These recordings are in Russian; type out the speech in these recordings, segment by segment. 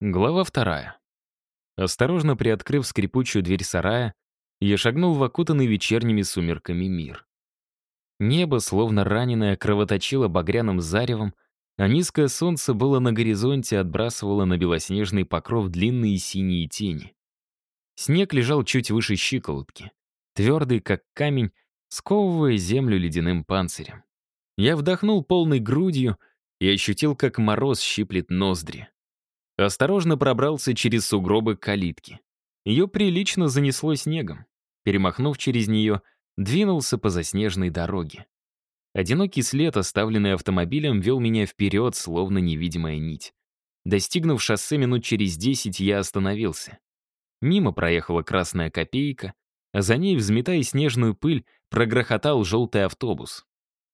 Глава 2. Осторожно приоткрыв скрипучую дверь сарая, я шагнул в окутанный вечерними сумерками мир. Небо, словно раненое, кровоточило багряным заревом, а низкое солнце было на горизонте, отбрасывало на белоснежный покров длинные синие тени. Снег лежал чуть выше щиколотки, твердый, как камень, сковывая землю ледяным панцирем. Я вдохнул полной грудью и ощутил, как мороз щиплет ноздри. Осторожно пробрался через сугробы к калитке. Ее прилично занесло снегом. Перемахнув через нее, двинулся по заснеженной дороге. Одинокий след, оставленный автомобилем, вел меня вперед, словно невидимая нить. Достигнув шоссе минут через 10, я остановился. Мимо проехала красная копейка, а за ней, взметая снежную пыль, прогрохотал желтый автобус.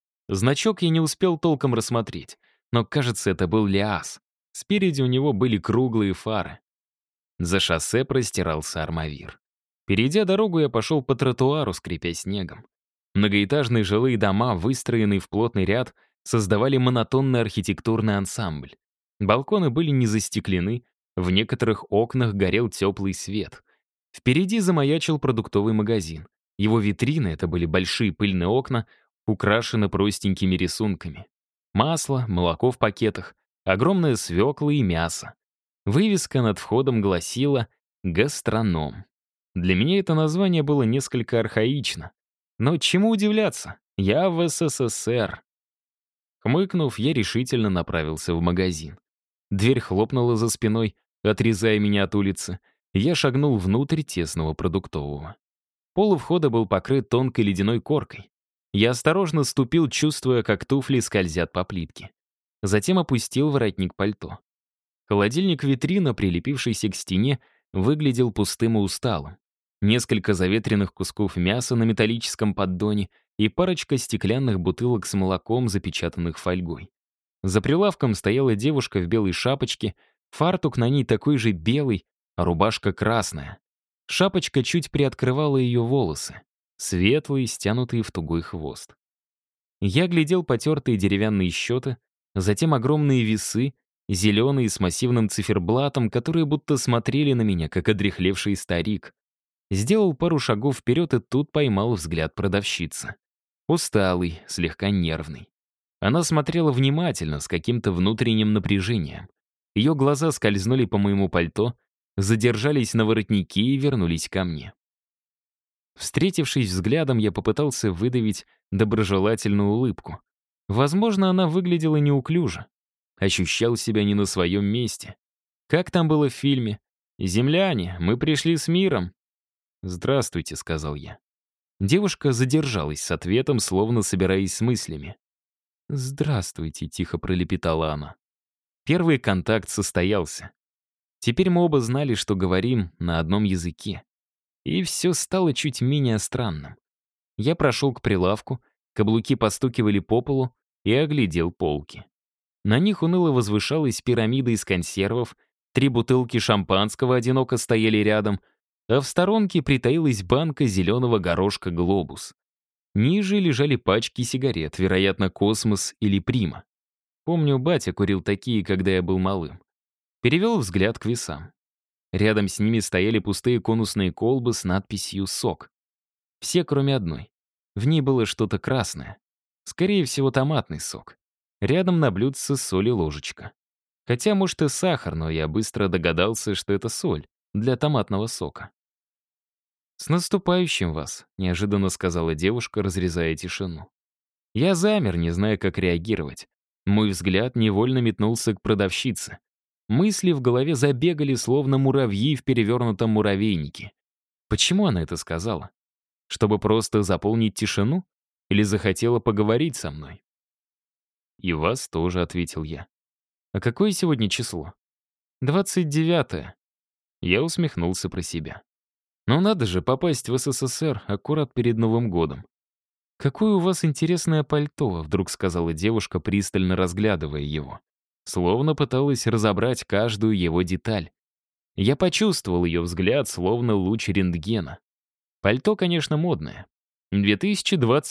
Значок я не успел толком рассмотреть, но, кажется, это был ЛиАЗ. Спереди у него были круглые фары. За шоссе простирался Армавир. Перейдя дорогу, я пошел по тротуару, скрипя снегом. Многоэтажные жилые дома, выстроенные в плотный ряд, создавали монотонный архитектурный ансамбль. Балконы были не застеклены, в некоторых окнах горел теплый свет. Впереди замаячил продуктовый магазин. Его витрины — это были большие пыльные окна, украшены простенькими рисунками. Масло, молоко в пакетах, огромная свекла и мясо. Вывеска над входом гласила «Гастроном». Для меня это название было несколько архаично. Но чему удивляться? Я в СССР. Хмыкнув, я решительно направился в магазин. Дверь хлопнула за спиной, отрезая меня от улицы. Я шагнул внутрь тесного продуктового. Пол у входа был покрыт тонкой ледяной коркой. Я осторожно ступил, чувствуя, как туфли скользят по плитке. Затем опустил воротник пальто. Холодильник-витрина, прилепившийся к стене, выглядел пустым и усталым. Несколько заветренных кусков мяса на металлическом поддоне и парочка стеклянных бутылок с молоком, запечатанных фольгой. За прилавком стояла девушка в белой шапочке, фартук на ней такой же белый, а рубашка красная. Шапочка чуть приоткрывала ее волосы, светлые, стянутые в тугой хвост. Я глядел потертые деревянные счеты, затем огромные весы, зеленые с массивным циферблатом, которые будто смотрели на меня, как одряхлевший старик. Сделал пару шагов вперед и тут поймал взгляд продавщицы. Усталый, слегка нервный. Она смотрела внимательно, с каким-то внутренним напряжением. Ее глаза скользнули по моему пальто, задержались на воротнике и вернулись ко мне. Встретившись взглядом, я попытался выдавить доброжелательную улыбку. Возможно, она выглядела неуклюже. Ощущал себя не на своем месте. Как там было в фильме? «Земляне, мы пришли с миром». «Здравствуйте», — сказал я. Девушка задержалась с ответом, словно собираясь с мыслями. «Здравствуйте», — тихо пролепетала она. Первый контакт состоялся. Теперь мы оба знали, что говорим на одном языке. И все стало чуть менее странным. Я прошел к прилавку, каблуки постукивали по полу и оглядел полки. На них уныло возвышалась пирамида из консервов, 3 бутылки шампанского одиноко стояли рядом, а в сторонке притаилась банка зеленого горошка «Глобус». Ниже лежали пачки сигарет, вероятно, «Космос» или «Прима». Помню, батя курил такие, когда я был малым. Перевел взгляд к весам. Рядом с ними стояли пустые конусные колбы с надписью «Сок». Все, кроме одной. В ней было что-то красное. Скорее всего, томатный сок. Рядом на блюдце соль и ложечка. Хотя, может, и сахар, но я быстро догадался, что это соль для томатного сока. «С наступающим вас», — неожиданно сказала девушка, разрезая тишину. Я замер, не зная, как реагировать. Мой взгляд невольно метнулся к продавщице. Мысли в голове забегали, словно муравьи в перевернутом муравейнике. Почему она это сказала? Чтобы просто заполнить тишину? Или захотела поговорить со мной? «И вас тоже», — ответил я. «А какое сегодня число?» 29-е. Я усмехнулся про себя. «Ну надо же попасть в СССР аккурат перед Новым годом». «Какое у вас интересное пальто», — вдруг сказала девушка, пристально разглядывая его. Словно пыталась разобрать каждую его деталь. Я почувствовал ее взгляд, словно луч рентгена. Пальто, конечно, модное.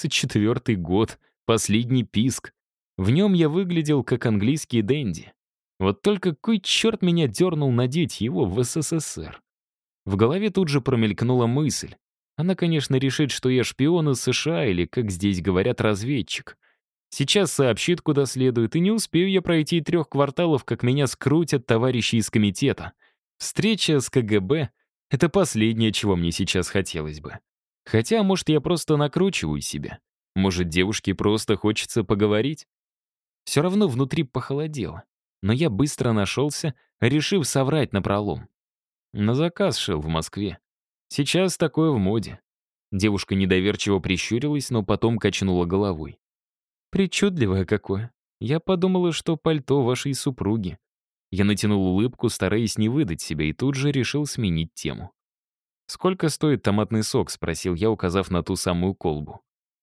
2024 год, последний писк. В нем я выглядел как английский денди. Вот только кой черт меня дернул надеть его в СССР? В голове тут же промелькнула мысль. Она, конечно, решит, что я шпион из США или, как здесь говорят, разведчик. Сейчас сообщит, куда следует, и не успею я пройти 3 кварталов, как меня скрутят товарищи из комитета. Встреча с КГБ — это последнее, чего мне сейчас хотелось бы. Хотя, может, я просто накручиваю себя. Может, девушке просто хочется поговорить? Все равно внутри похолодело. Но я быстро нашелся, решив соврать напролом. На заказ шил в Москве. Сейчас такое в моде. Девушка недоверчиво прищурилась, но потом качнула головой. Причудливое какое. Я подумала, что пальто вашей супруги. Я натянул улыбку, стараясь не выдать себя, и тут же решил сменить тему. «Сколько стоит томатный сок?» — спросил я, указав на ту самую колбу.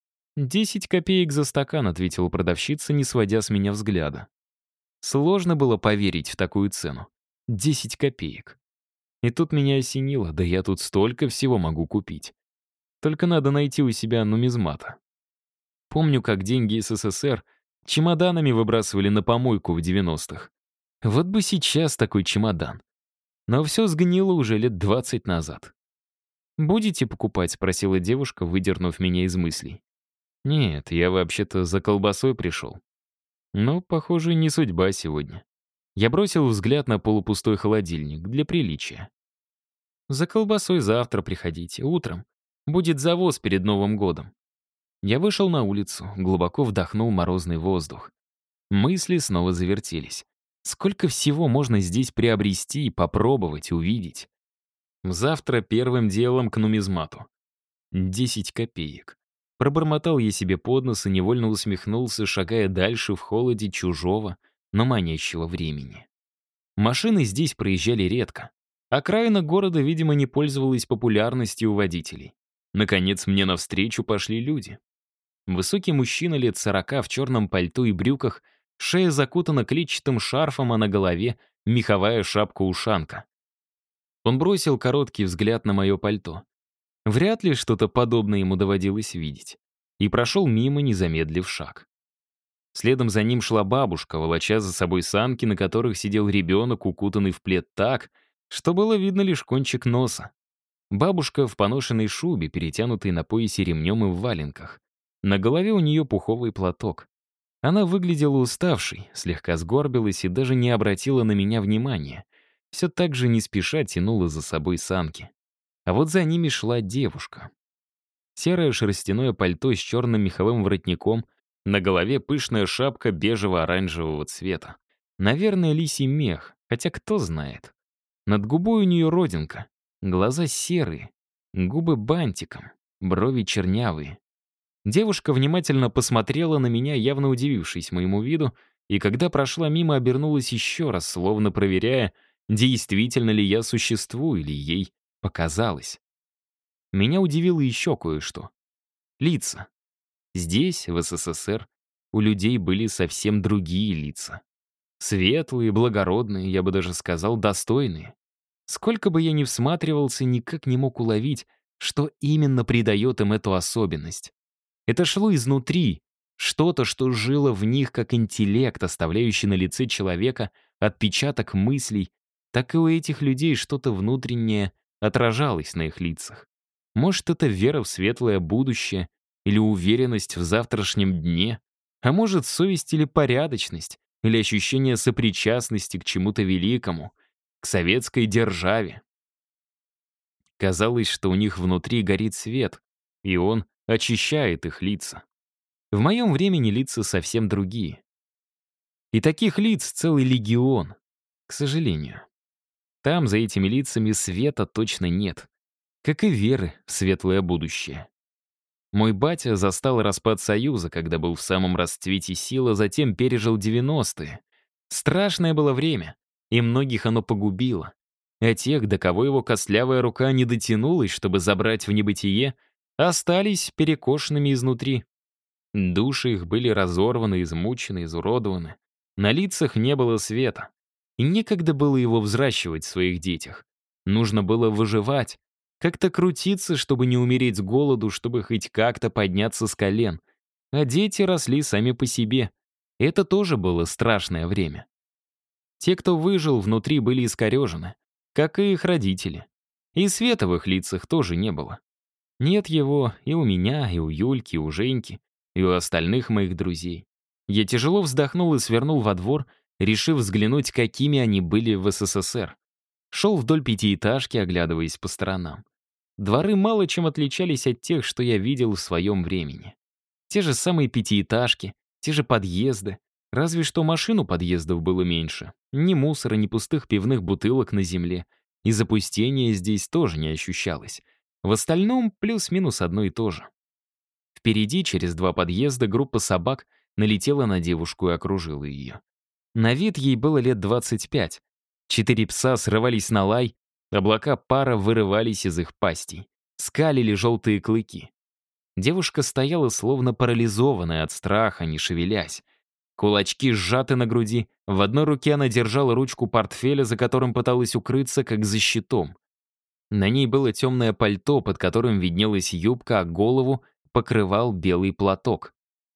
10 копеек за стакан», — ответила продавщица, не сводя с меня взгляда. Сложно было поверить в такую цену. 10 копеек. И тут меня осенило, да я тут столько всего могу купить. Только надо найти у себя нумизмата. Помню, как деньги СССР чемоданами выбрасывали на помойку в 90-х. Вот бы сейчас такой чемодан. Но все сгнило уже лет 20 назад. «Будете покупать?» — спросила девушка, выдернув меня из мыслей. «Нет, я вообще-то за колбасой пришел». Но, похоже, не судьба сегодня. Я бросил взгляд на полупустой холодильник для приличия. «За колбасой завтра приходите, утром. Будет завоз перед Новым годом». Я вышел на улицу, глубоко вдохнул морозный воздух. Мысли снова завертелись. Сколько всего можно здесь приобрести, попробовать, увидеть? Завтра первым делом к нумизмату. 10 копеек. Пробормотал я себе под нос и невольно усмехнулся, шагая дальше в холоде чужого, но манящего времени. Машины здесь проезжали редко. Окраина города, видимо, не пользовалась популярностью у водителей. Наконец, мне навстречу пошли люди. Высокий мужчина лет 40 в черном пальто и брюках, шея закутана клетчатым шарфом, а на голове меховая шапка-ушанка. Он бросил короткий взгляд на мое пальто. Вряд ли что-то подобное ему доводилось видеть. И прошел мимо, не замедлив шаг. Следом за ним шла бабушка, волоча за собой санки, на которых сидел ребенок, укутанный в плед так, что было видно лишь кончик носа. Бабушка в поношенной шубе, перетянутой на поясе ремнем и в валенках. На голове у нее пуховый платок. Она выглядела уставшей, слегка сгорбилась и даже не обратила на меня внимания. Все так же не спеша тянула за собой санки. А вот за ними шла девушка. Серое шерстяное пальто с черным меховым воротником, на голове пышная шапка бежево-оранжевого цвета. Наверное, лисий мех, хотя кто знает. Над губой у нее родинка, глаза серые, губы бантиком, брови чернявые. Девушка внимательно посмотрела на меня, явно удивившись моему виду, и когда прошла мимо, обернулась еще раз, словно проверяя, действительно ли я существую или ей показалось. Меня удивило еще кое-что. Лица. Здесь, в СССР, у людей были совсем другие лица. Светлые, благородные, я бы даже сказал, достойные. Сколько бы я ни всматривался, никак не мог уловить, что именно придает им эту особенность. Это шло изнутри, что-то, что жило в них как интеллект, оставляющий на лице человека отпечаток мыслей, так и у этих людей что-то внутреннее отражалось на их лицах. Может, это вера в светлое будущее или уверенность в завтрашнем дне, а может, совесть или порядочность, или ощущение сопричастности к чему-то великому, к советской державе. Казалось, что у них внутри горит свет, и он очищает их лица. В моем времени лица совсем другие. И таких лиц целый легион, к сожалению. Там, за этими лицами, света точно нет, как и веры в светлое будущее. Мой батя застал распад Союза, когда был в самом расцвете сил, а затем пережил 90-е. Страшное было время, и многих оно погубило. А тех, до кого его костлявая рука не дотянулась, чтобы забрать в небытие, остались перекошенными изнутри. Души их были разорваны, измучены, изуродованы. На лицах не было света. И некогда было его взращивать в своих детях. Нужно было выживать, как-то крутиться, чтобы не умереть с голоду, чтобы хоть как-то подняться с колен. А дети росли сами по себе. Это тоже было страшное время. Те, кто выжил, внутри были искорежены, как и их родители. И света в их лицах тоже не было. Нет его и у меня, и у Юльки, и у Женьки, и у остальных моих друзей. Я тяжело вздохнул и свернул во двор, решив взглянуть, какими они были в СССР. Шел вдоль пятиэтажки, оглядываясь по сторонам. Дворы мало чем отличались от тех, что я видел в своем времени. Те же самые пятиэтажки, те же подъезды, разве что машин у подъездов было меньше. Ни мусора, ни пустых пивных бутылок на земле. И запустения здесь тоже не ощущалось. В остальном плюс-минус одно и то же. Впереди, через 2 подъезда, группа собак налетела на девушку и окружила ее. На вид ей было лет 25. 4 пса срывались на лай, облака пара вырывались из их пастей. Скалили желтые клыки. Девушка стояла словно парализованная от страха, не шевелясь. Кулачки сжаты на груди, в одной руке она держала ручку портфеля, за которым пыталась укрыться, как за щитом. На ней было темное пальто, под которым виднелась юбка, а голову покрывал белый платок.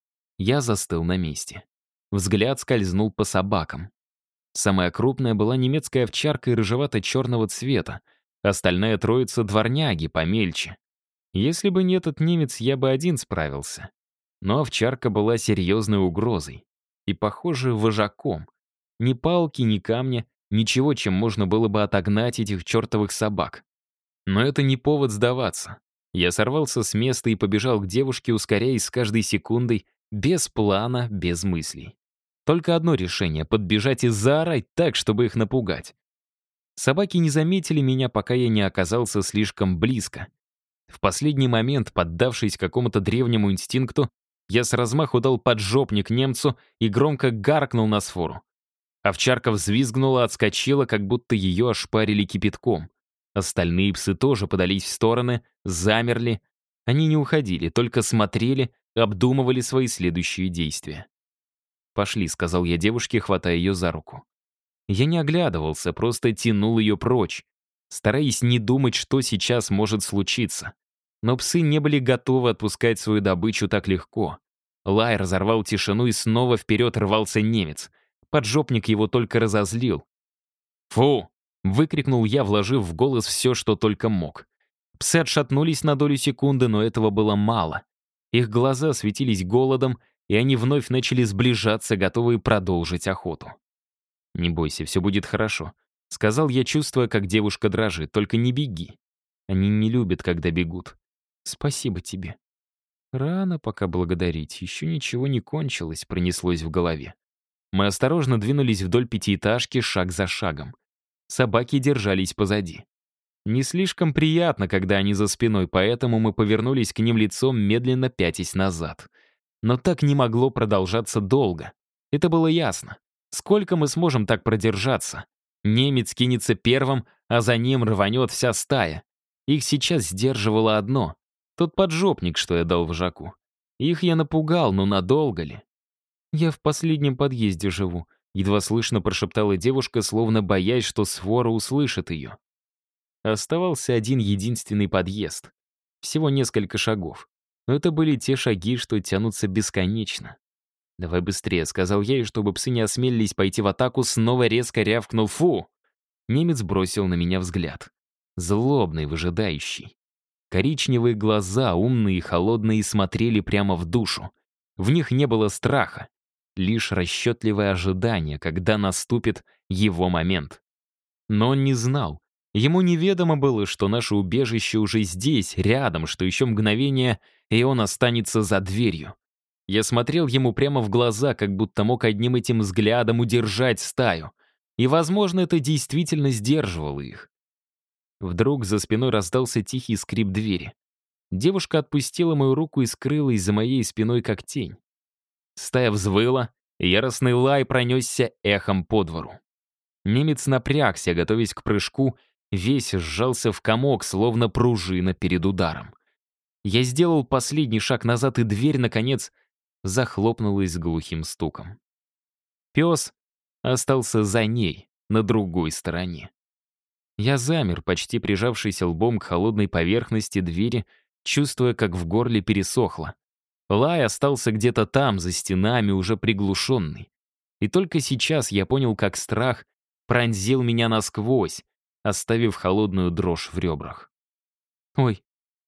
Я застыл на месте. Взгляд скользнул по собакам. Самая крупная была немецкая овчарка и рыжевато-черного цвета, остальная троица — дворняги, помельче. Если бы не этот немец, я бы один справился. Но овчарка была серьезной угрозой. И, похоже, вожаком. Ни палки, ни камня, ничего, чем можно было бы отогнать этих чертовых собак. Но это не повод сдаваться. Я сорвался с места и побежал к девушке, ускоряясь с каждой секундой, без плана, без мыслей. Только одно решение — подбежать и заорать так, чтобы их напугать. Собаки не заметили меня, пока я не оказался слишком близко. В последний момент, поддавшись какому-то древнему инстинкту, я с размаху дал поджопник немцу и громко гаркнул на сфору. Овчарка взвизгнула, отскочила, как будто ее ошпарили кипятком. Остальные псы тоже подались в стороны, замерли. Они не уходили, только смотрели, обдумывали свои следующие действия. «Пошли», — сказал я девушке, хватая ее за руку. Я не оглядывался, просто тянул ее прочь, стараясь не думать, что сейчас может случиться. Но псы не были готовы отпускать свою добычу так легко. Лай разорвал тишину, и снова вперед рвался немец. Поджопник его только разозлил. «Фу!» — выкрикнул я, вложив в голос все, что только мог. Псы отшатнулись на долю секунды, но этого было мало. Их глаза светились голодом, и они вновь начали сближаться, готовые продолжить охоту. «Не бойся, все будет хорошо», — сказал я, чувствуя, как девушка дрожит. «Только не беги. Они не любят, когда бегут. Спасибо тебе». «Рано пока благодарить, еще ничего не кончилось», — пронеслось в голове. Мы осторожно двинулись вдоль пятиэтажки шаг за шагом. Собаки держались позади. Не слишком приятно, когда они за спиной, поэтому мы повернулись к ним лицом, медленно пятясь назад. Но так не могло продолжаться долго. Это было ясно. Сколько мы сможем так продержаться? Немец кинется первым, а за ним рванет вся стая. Их сейчас сдерживало одно — тот поджопник, что я дал вожаку. Их я напугал, но надолго ли? «Я в последнем подъезде живу», — едва слышно прошептала девушка, словно боясь, что свора услышит ее. Оставался один единственный подъезд. Всего несколько шагов. Но это были те шаги, что тянутся бесконечно. «Давай быстрее», — сказал я, и чтобы псы не осмелились пойти в атаку, снова резко рявкнул «фу». Немец бросил на меня взгляд. Злобный, выжидающий. Коричневые глаза, умные и холодные, смотрели прямо в душу. В них не было страха, лишь расчетливое ожидание, когда наступит его момент. Но он не знал. Ему неведомо было, что наше убежище уже здесь, рядом, что еще мгновение, и он останется за дверью. Я смотрел ему прямо в глаза, как будто мог одним этим взглядом удержать стаю. И, возможно, это действительно сдерживало их. Вдруг за спиной раздался тихий скрип двери. Девушка отпустила мою руку и скрылась за моей спиной, как тень. Стая взвыла, и яростный лай пронесся эхом по двору. Немец напрягся, готовясь к прыжку, весь сжался в комок, словно пружина перед ударом. Я сделал последний шаг назад, и дверь, наконец, захлопнулась с глухим стуком. Пес остался за ней, на другой стороне. Я замер, почти прижавшийся лбом к холодной поверхности двери, чувствуя, как в горле пересохло. Лай остался где-то там, за стенами, уже приглушенный. И только сейчас я понял, как страх пронзил меня насквозь, оставив холодную дрожь в ребрах. «Ой,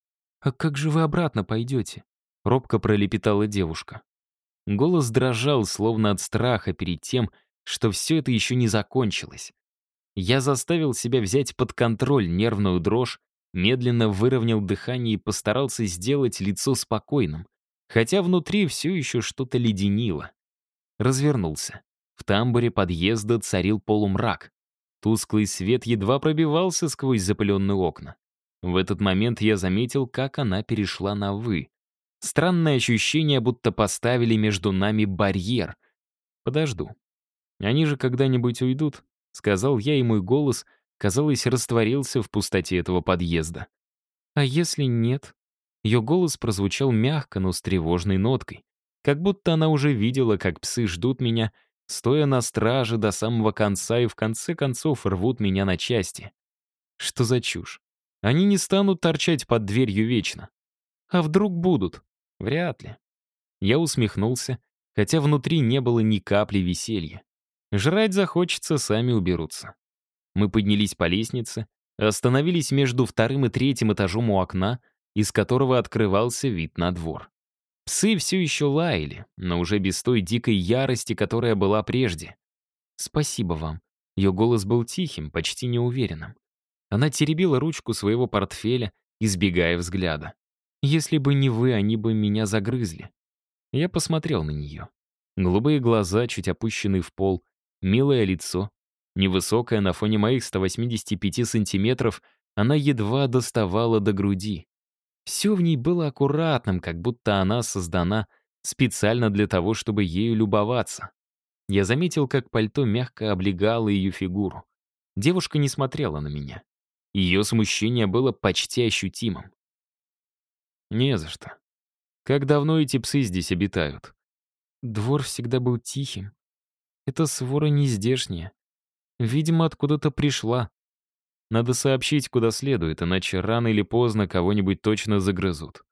а как же вы обратно пойдете?» — робко пролепетала девушка. Голос дрожал, словно от страха перед тем, что все это еще не закончилось. Я заставил себя взять под контроль нервную дрожь, медленно выровнял дыхание и постарался сделать лицо спокойным, хотя внутри все еще что-то леденило. Развернулся. В тамбуре подъезда царил полумрак. Тусклый свет едва пробивался сквозь запыленные окна. В этот момент я заметил, как она перешла на «вы». Странное ощущение, будто поставили между нами барьер. Подожду. Они же когда-нибудь уйдут, сказал я, и мой голос, казалось, растворился в пустоте этого подъезда. А если нет? Ее голос прозвучал мягко, но с тревожной ноткой. Как будто она уже видела, как псы ждут меня, стоя на страже до самого конца и в конце концов рвут меня на части. Что за чушь? Они не станут торчать под дверью вечно. А вдруг будут? Вряд ли. Я усмехнулся, хотя внутри не было ни капли веселья. Жрать захочется, сами уберутся. Мы поднялись по лестнице, остановились между вторым и третьим этажом у окна, из которого открывался вид на двор. Псы все еще лаяли, но уже без той дикой ярости, которая была прежде. «Спасибо вам». Ее голос был тихим, почти неуверенным. Она теребила ручку своего портфеля, избегая взгляда. «Если бы не вы, они бы меня загрызли». Я посмотрел на нее. Голубые глаза, чуть опущенные в пол, милое лицо. Невысокая на фоне моих 185 сантиметров, она едва доставала до груди. Все в ней было аккуратным, как будто она создана специально для того, чтобы ею любоваться. Я заметил, как пальто мягко облегало ее фигуру. Девушка не смотрела на меня. Ее смущение было почти ощутимым. «Не за что. Как давно эти псы здесь обитают?» Двор всегда был тихим. Эта свора не здешняя. Видимо, откуда-то пришла. Надо сообщить, куда следует, иначе рано или поздно кого-нибудь точно загрызут.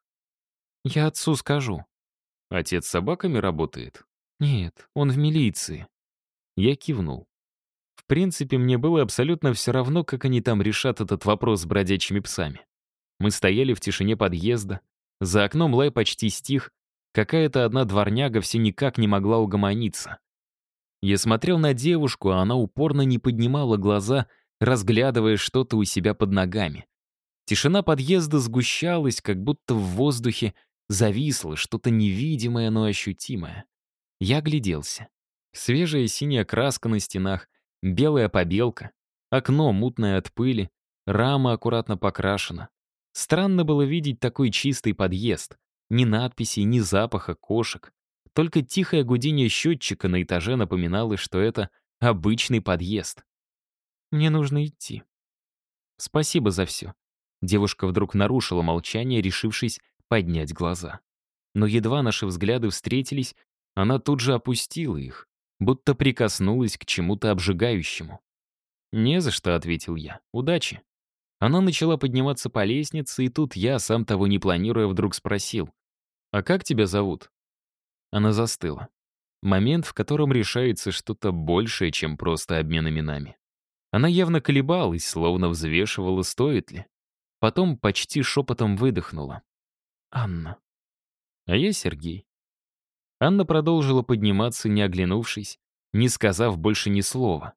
Я отцу скажу. Отец с собаками работает? Нет, он в милиции. Я кивнул. В принципе, мне было абсолютно все равно, как они там решат этот вопрос с бродячими псами. Мы стояли в тишине подъезда. За окном лай почти стих. Какая-то одна дворняга все никак не могла угомониться. Я смотрел на девушку, а она упорно не поднимала глаза, разглядывая что-то у себя под ногами. Тишина подъезда сгущалась, как будто в воздухе зависло что-то невидимое, но ощутимое. Я огляделся. Свежая синяя краска на стенах, белая побелка, окно мутное от пыли, рама аккуратно покрашена. Странно было видеть такой чистый подъезд. Ни надписей, ни запаха кошек. Только тихое гудение счетчика на этаже напоминало, что это обычный подъезд. «Мне нужно идти. Спасибо за все». Девушка вдруг нарушила молчание, решившись поднять глаза. Но едва наши взгляды встретились, она тут же опустила их, будто прикоснулась к чему-то обжигающему. «Не за что», — ответил я. «Удачи». Она начала подниматься по лестнице, и тут я, сам того не планируя, вдруг спросил: «А как тебя зовут?» Она застыла. Момент, в котором решается что-то большее, чем просто обмен именами. Она явно колебалась, словно взвешивала, стоит ли. Потом почти шепотом выдохнула. «Анна». А я Сергей. Анна продолжила подниматься, не оглянувшись, не сказав больше ни слова.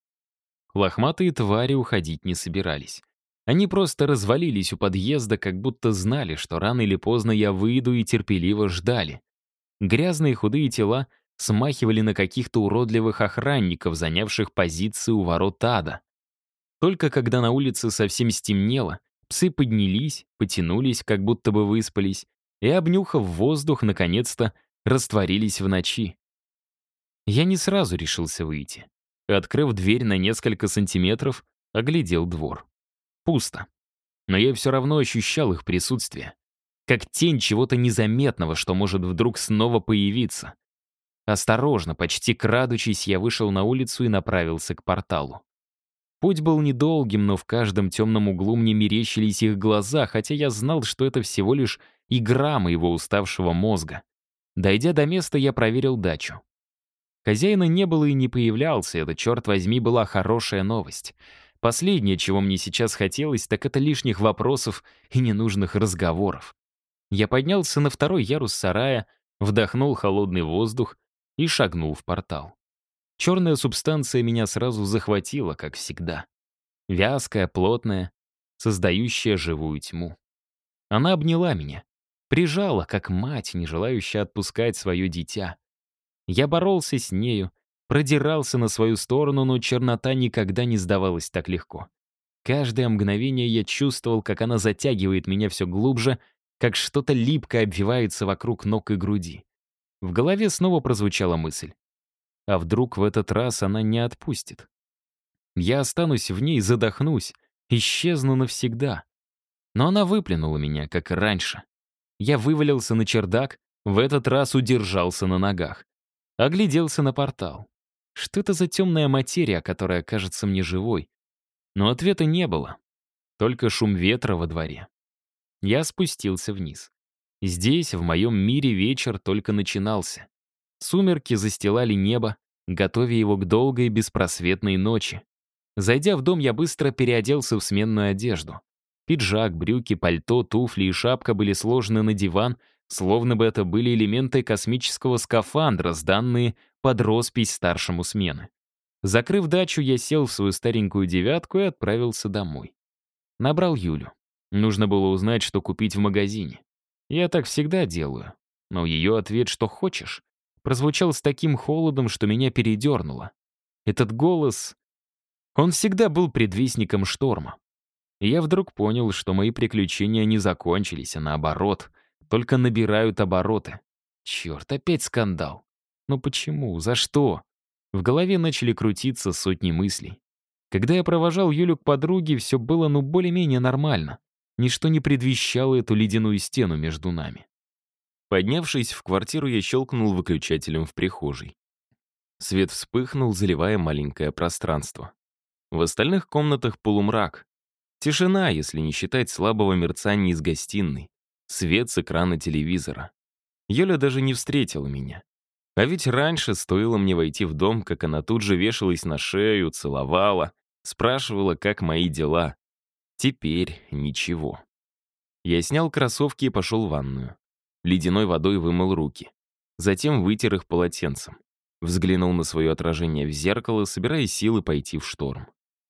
Лохматые твари уходить не собирались. Они просто развалились у подъезда, как будто знали, что рано или поздно я выйду, и терпеливо ждали. Грязные худые тела смахивали на каких-то уродливых охранников, занявших позиции у ворот ада. Только когда на улице совсем стемнело, псы поднялись, потянулись, как будто бы выспались, и, обнюхав воздух, наконец-то растворились в ночи. Я не сразу решился выйти. Открыв дверь на несколько сантиметров, оглядел двор. Пусто. Но я все равно ощущал их присутствие. Как тень чего-то незаметного, что может вдруг снова появиться. Осторожно, почти крадучись, я вышел на улицу и направился к порталу. Путь был недолгим, но в каждом темном углу мне мерещились их глаза, хотя я знал, что это всего лишь игра моего уставшего мозга. Дойдя до места, я проверил дачу. Хозяина не было и не появлялся, это, черт возьми, была хорошая новость. Последнее, чего мне сейчас хотелось, так это лишних вопросов и ненужных разговоров. Я поднялся на второй ярус сарая, вдохнул холодный воздух и шагнул в портал. Черная субстанция меня сразу захватила, как всегда. Вязкая, плотная, создающая живую тьму. Она обняла меня, прижала, как мать, не желающая отпускать свое дитя. Я боролся с нею, продирался на свою сторону, но чернота никогда не сдавалась так легко. Каждое мгновение я чувствовал, как она затягивает меня все глубже, как что-то липкое обвивается вокруг ног и груди. В голове снова прозвучала мысль. А вдруг в этот раз она не отпустит? Я останусь в ней, задохнусь, исчезну навсегда. Но она выплюнула меня, как и раньше. Я вывалился на чердак, в этот раз удержался на ногах. Огляделся на портал. Что это за темная материя, которая кажется мне живой? Но ответа не было. Только шум ветра во дворе. Я спустился вниз. Здесь, в моем мире, вечер только начинался. Сумерки застилали небо, готовя его к долгой беспросветной ночи. Зайдя в дом, я быстро переоделся в сменную одежду. Пиджак, брюки, пальто, туфли и шапка были сложены на диван, словно бы это были элементы космического скафандра, сданные под роспись старшему смены. Закрыв дачу, я сел в свою старенькую девятку и отправился домой. Набрал Юлю. Нужно было узнать, что купить в магазине. Я так всегда делаю. Но ее ответ «что хочешь» прозвучал с таким холодом, что меня передернуло. Этот голос... Он всегда был предвестником шторма. И я вдруг понял, что мои приключения не закончились, а наоборот, только набирают обороты. Черт, опять скандал. Но почему? За что? В голове начали крутиться сотни мыслей. Когда я провожал Юлю к подруге, все было более-менее нормально. Ничто не предвещало эту ледяную стену между нами. Поднявшись в квартиру, я щелкнул выключателем в прихожей. Свет вспыхнул, заливая маленькое пространство. В остальных комнатах полумрак. Тишина, если не считать слабого мерцания из гостиной. Свет с экрана телевизора. Юля даже не встретила меня. А ведь раньше стоило мне войти в дом, как она тут же вешалась на шею, целовала, спрашивала, как мои дела. Теперь ничего. Я снял кроссовки и пошел в ванную. Ледяной водой вымыл руки. Затем вытер их полотенцем. Взглянул на свое отражение в зеркало, собирая силы пойти в шторм.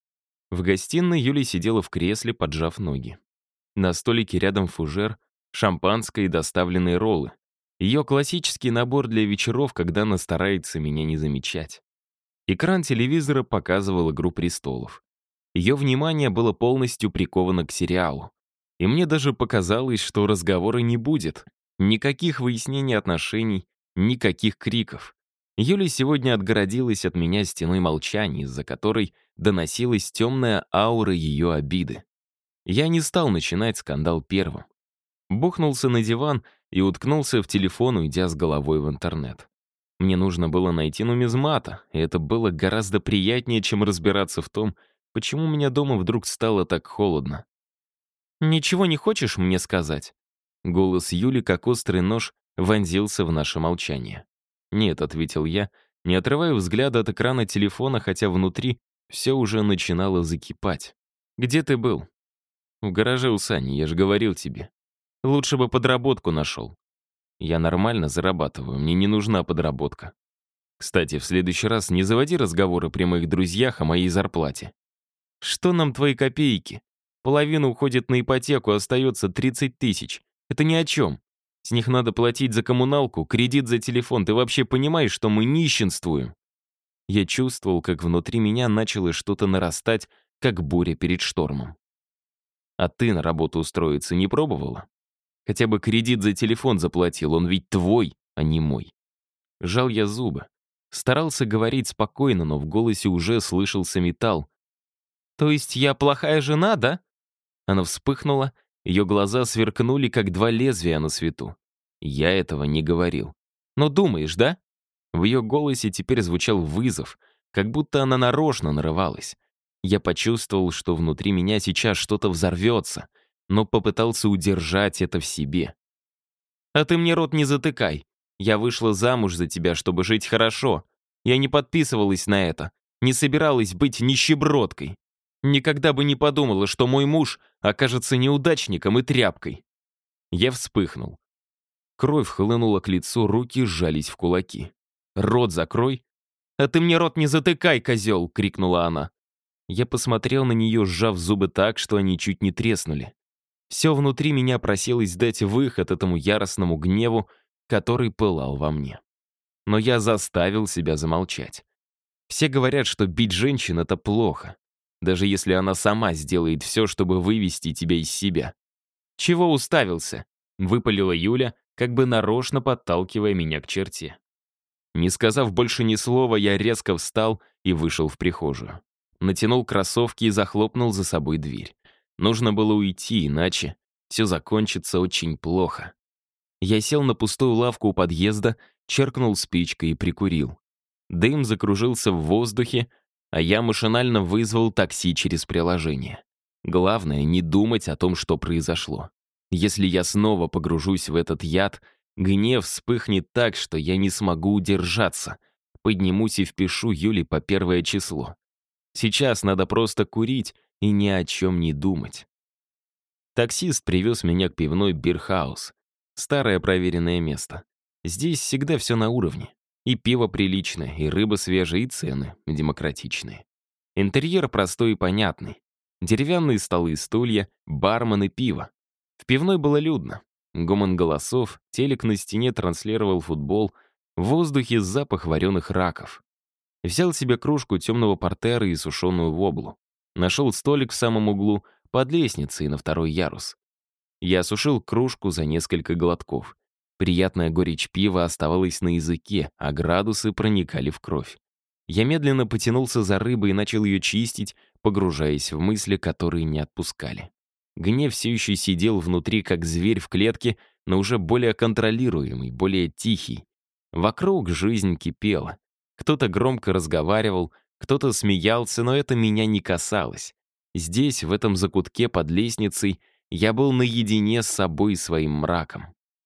В гостиной Юля сидела в кресле, поджав ноги. На столике рядом фужер, шампанское и доставленные роллы. Ее классический набор для вечеров, когда она старается меня не замечать. Экран телевизора показывал «Игру престолов». Ее внимание было полностью приковано к сериалу. И мне даже показалось, что разговора не будет. Никаких выяснений отношений, никаких криков. Юля сегодня отгородилась от меня стеной молчания, из-за которой доносилась темная аура ее обиды. Я не стал начинать скандал первым. Бухнулся на диван и уткнулся в телефон, уйдя с головой в интернет. Мне нужно было найти нумизмата, и это было гораздо приятнее, чем разбираться в том, почему у меня дома вдруг стало так холодно. «Ничего не хочешь мне сказать?» Голос Юли, как острый нож, вонзился в наше молчание. «Нет», — ответил я, не отрывая взгляда от экрана телефона, хотя внутри все уже начинало закипать. «Где ты был?» «В гараже у Сани, я же говорил тебе. Лучше бы подработку нашел. Я нормально зарабатываю, мне не нужна подработка. Кстати, в следующий раз не заводи разговоры при моих друзьях о моей зарплате. Что нам твои копейки? Половина уходит на ипотеку, остается 30 тысяч. Это ни о чем. С них надо платить за коммуналку, кредит за телефон. Ты вообще понимаешь, что мы нищенствуем?» Я чувствовал, как внутри меня начало что-то нарастать, как буря перед штормом. «А ты на работу устроиться не пробовала? Хотя бы кредит за телефон заплатил, он ведь твой, а не мой». Жал я зубы. Старался говорить спокойно, но в голосе уже слышался металл. «То есть я плохая жена, да?» Она вспыхнула, ее глаза сверкнули, как два лезвия на свету. Я этого не говорил. «Но думаешь, да?» В ее голосе теперь звучал вызов, как будто она нарочно нарывалась. Я почувствовал, что внутри меня сейчас что-то взорвется, но попытался удержать это в себе. «А ты мне рот не затыкай. Я вышла замуж за тебя, чтобы жить хорошо. Я не подписывалась на это, не собиралась быть нищебродкой. Никогда бы не подумала, что мой муж окажется неудачником и тряпкой. Я вспыхнул. Кровь хлынула к лицу, руки сжались в кулаки. «Рот закрой!» «А ты мне рот не затыкай, козел!» — крикнула она. Я посмотрел на нее, сжав зубы так, что они чуть не треснули. Все внутри меня просилось дать выход этому яростному гневу, который пылал во мне. Но я заставил себя замолчать. Все говорят, что бить женщин — это плохо, даже если она сама сделает все, чтобы вывести тебя из себя. «Чего уставился?» — выпалила Юля, как бы нарочно подталкивая меня к черте. Не сказав больше ни слова, я резко встал и вышел в прихожую. Натянул кроссовки и захлопнул за собой дверь. Нужно было уйти, иначе все закончится очень плохо. Я сел на пустую лавку у подъезда, черкнул спичкой и прикурил. Дым закружился в воздухе, а я машинально вызвал такси через приложение. Главное — не думать о том, что произошло. Если я снова погружусь в этот яд, гнев вспыхнет так, что я не смогу удержаться. Поднимусь и впишу Юле по 1 число. Сейчас надо просто курить и ни о чем не думать. Таксист привез меня к пивной «Бирхаус». Старое проверенное место. Здесь всегда все на уровне. И пиво приличное, и рыба свежая, и цены демократичные. Интерьер простой и понятный. Деревянные столы и стулья, бармен и пиво. В пивной было людно. Гомон голосов, телек на стене транслировал футбол, в воздухе запах вареных раков. Взял себе кружку темного портера и сушеную воблу. Нашел столик в самом углу, под лестницей на 2-й ярус. Я осушил кружку за несколько глотков. Приятная горечь пива оставалась на языке, а градусы проникали в кровь. Я медленно потянулся за рыбой и начал ее чистить, погружаясь в мысли, которые не отпускали. Гнев все еще сидел внутри, как зверь в клетке, но уже более контролируемый, более тихий. Вокруг жизнь кипела. Кто-то громко разговаривал, кто-то смеялся, но это меня не касалось. Здесь, в этом закутке под лестницей, я был наедине с собой и своим мраком.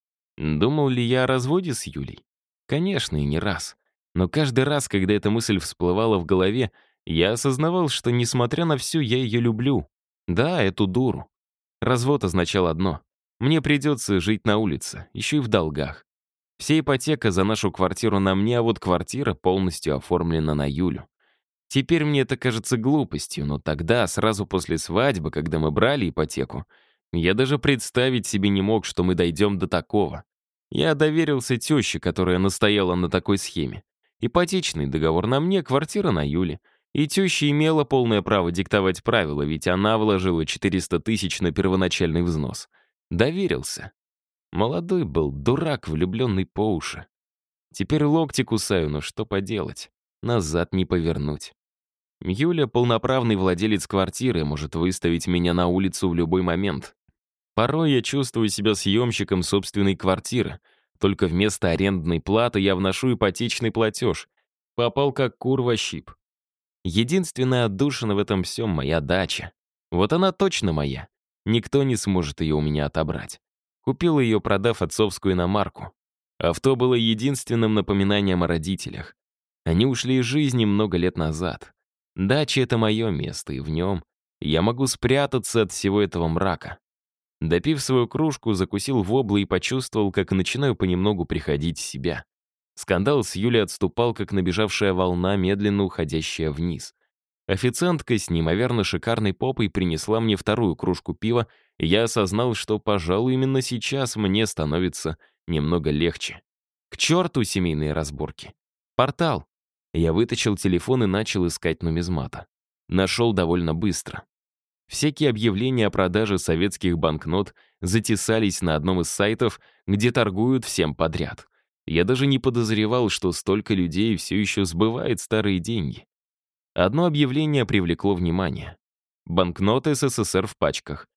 Думал ли я о разводе с Юлей? Конечно, и не раз. Но каждый раз, когда эта мысль всплывала в голове, я осознавал, что, несмотря на все, я ее люблю. Да, эту дуру. Развод означал одно. Мне придется жить на улице, еще и в долгах. Вся ипотека за нашу квартиру на мне, а вот квартира полностью оформлена на Юлю. Теперь мне это кажется глупостью, но тогда, сразу после свадьбы, когда мы брали ипотеку, я даже представить себе не мог, что мы дойдем до такого. Я доверился теще, которая настояла на такой схеме. Ипотечный договор на мне, квартира на Юле. И теща имела полное право диктовать правила, ведь она вложила 400 тысяч на первоначальный взнос. Доверился. Молодой был, дурак, влюбленный по уши. Теперь локти кусаю, но что поделать? Назад не повернуть. Юля — полноправный владелец квартиры, может выставить меня на улицу в любой момент. Порой я чувствую себя съемщиком собственной квартиры, только вместо арендной платы я вношу ипотечный платеж. Попал как кур во щип. Единственная отдушина в этом всем — моя дача. Вот она точно моя. Никто не сможет ее у меня отобрать. Купил ее, продав отцовскую иномарку. Авто было единственным напоминанием о родителях. Они ушли из жизни много лет назад. Дача — это мое место, и в нем я могу спрятаться от всего этого мрака. Допив свою кружку, закусил воблы и почувствовал, как начинаю понемногу приходить в себя. Скандал с Юлей отступал, как набежавшая волна, медленно уходящая вниз. Официантка с неимоверно шикарной попой принесла мне 2-ю кружку пива, и я осознал, что, пожалуй, именно сейчас мне становится немного легче. К черту семейные разборки. Портал. Я вытащил телефон и начал искать нумизмата. Нашел довольно быстро. Всякие объявления о продаже советских банкнот затесались на одном из сайтов, где торгуют всем подряд. Я даже не подозревал, что столько людей все еще сбывает старые деньги. Одно объявление привлекло внимание. Банкноты СССР в пачках.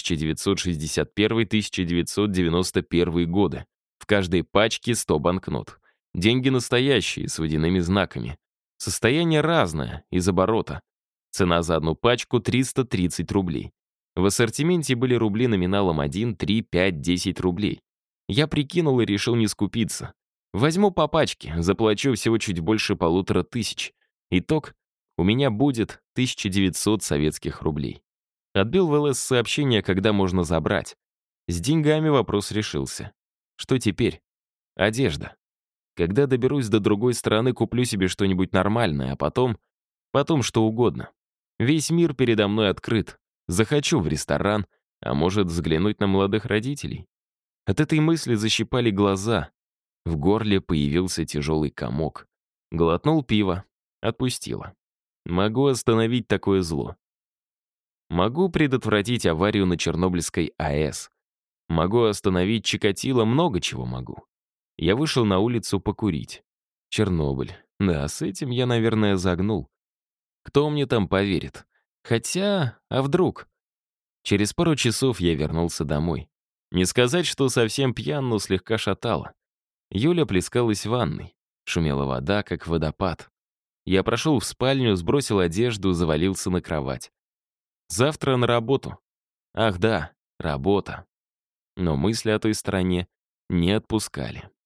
1961-1991 годы. В каждой пачке 100 банкнот. Деньги настоящие, с водяными знаками. Состояние разное, из оборота. Цена за одну пачку — 330 рублей. В ассортименте были рубли номиналом 1, 3, 5, 10 рублей. Я прикинул и решил не скупиться. Возьму по пачке, заплачу всего чуть больше 1500. Итог — у меня будет 1900 советских рублей. Отбил в ЛС сообщение, когда можно забрать. С деньгами вопрос решился. Что теперь? Одежда. Когда доберусь до другой стороны, куплю себе что-нибудь нормальное, а потом что угодно. Весь мир передо мной открыт. Захочу в ресторан, а может взглянуть на молодых родителей. От этой мысли защипали глаза. В горле появился тяжелый комок. Глотнул пиво. Отпустило. Могу остановить такое зло. Могу предотвратить аварию на Чернобыльской АЭС. Могу остановить Чикатило, много чего могу. Я вышел на улицу покурить. Чернобыль. Да, с этим я, наверное, загнул. Кто мне там поверит? Хотя, а вдруг? Через пару часов я вернулся домой. Не сказать, что совсем пьян, но слегка шатало. Юля плескалась в ванной. Шумела вода, как водопад. Я прошел в спальню, сбросил одежду, завалился на кровать. Завтра на работу. Ах да, работа. Но мысли о той стороне не отпускали.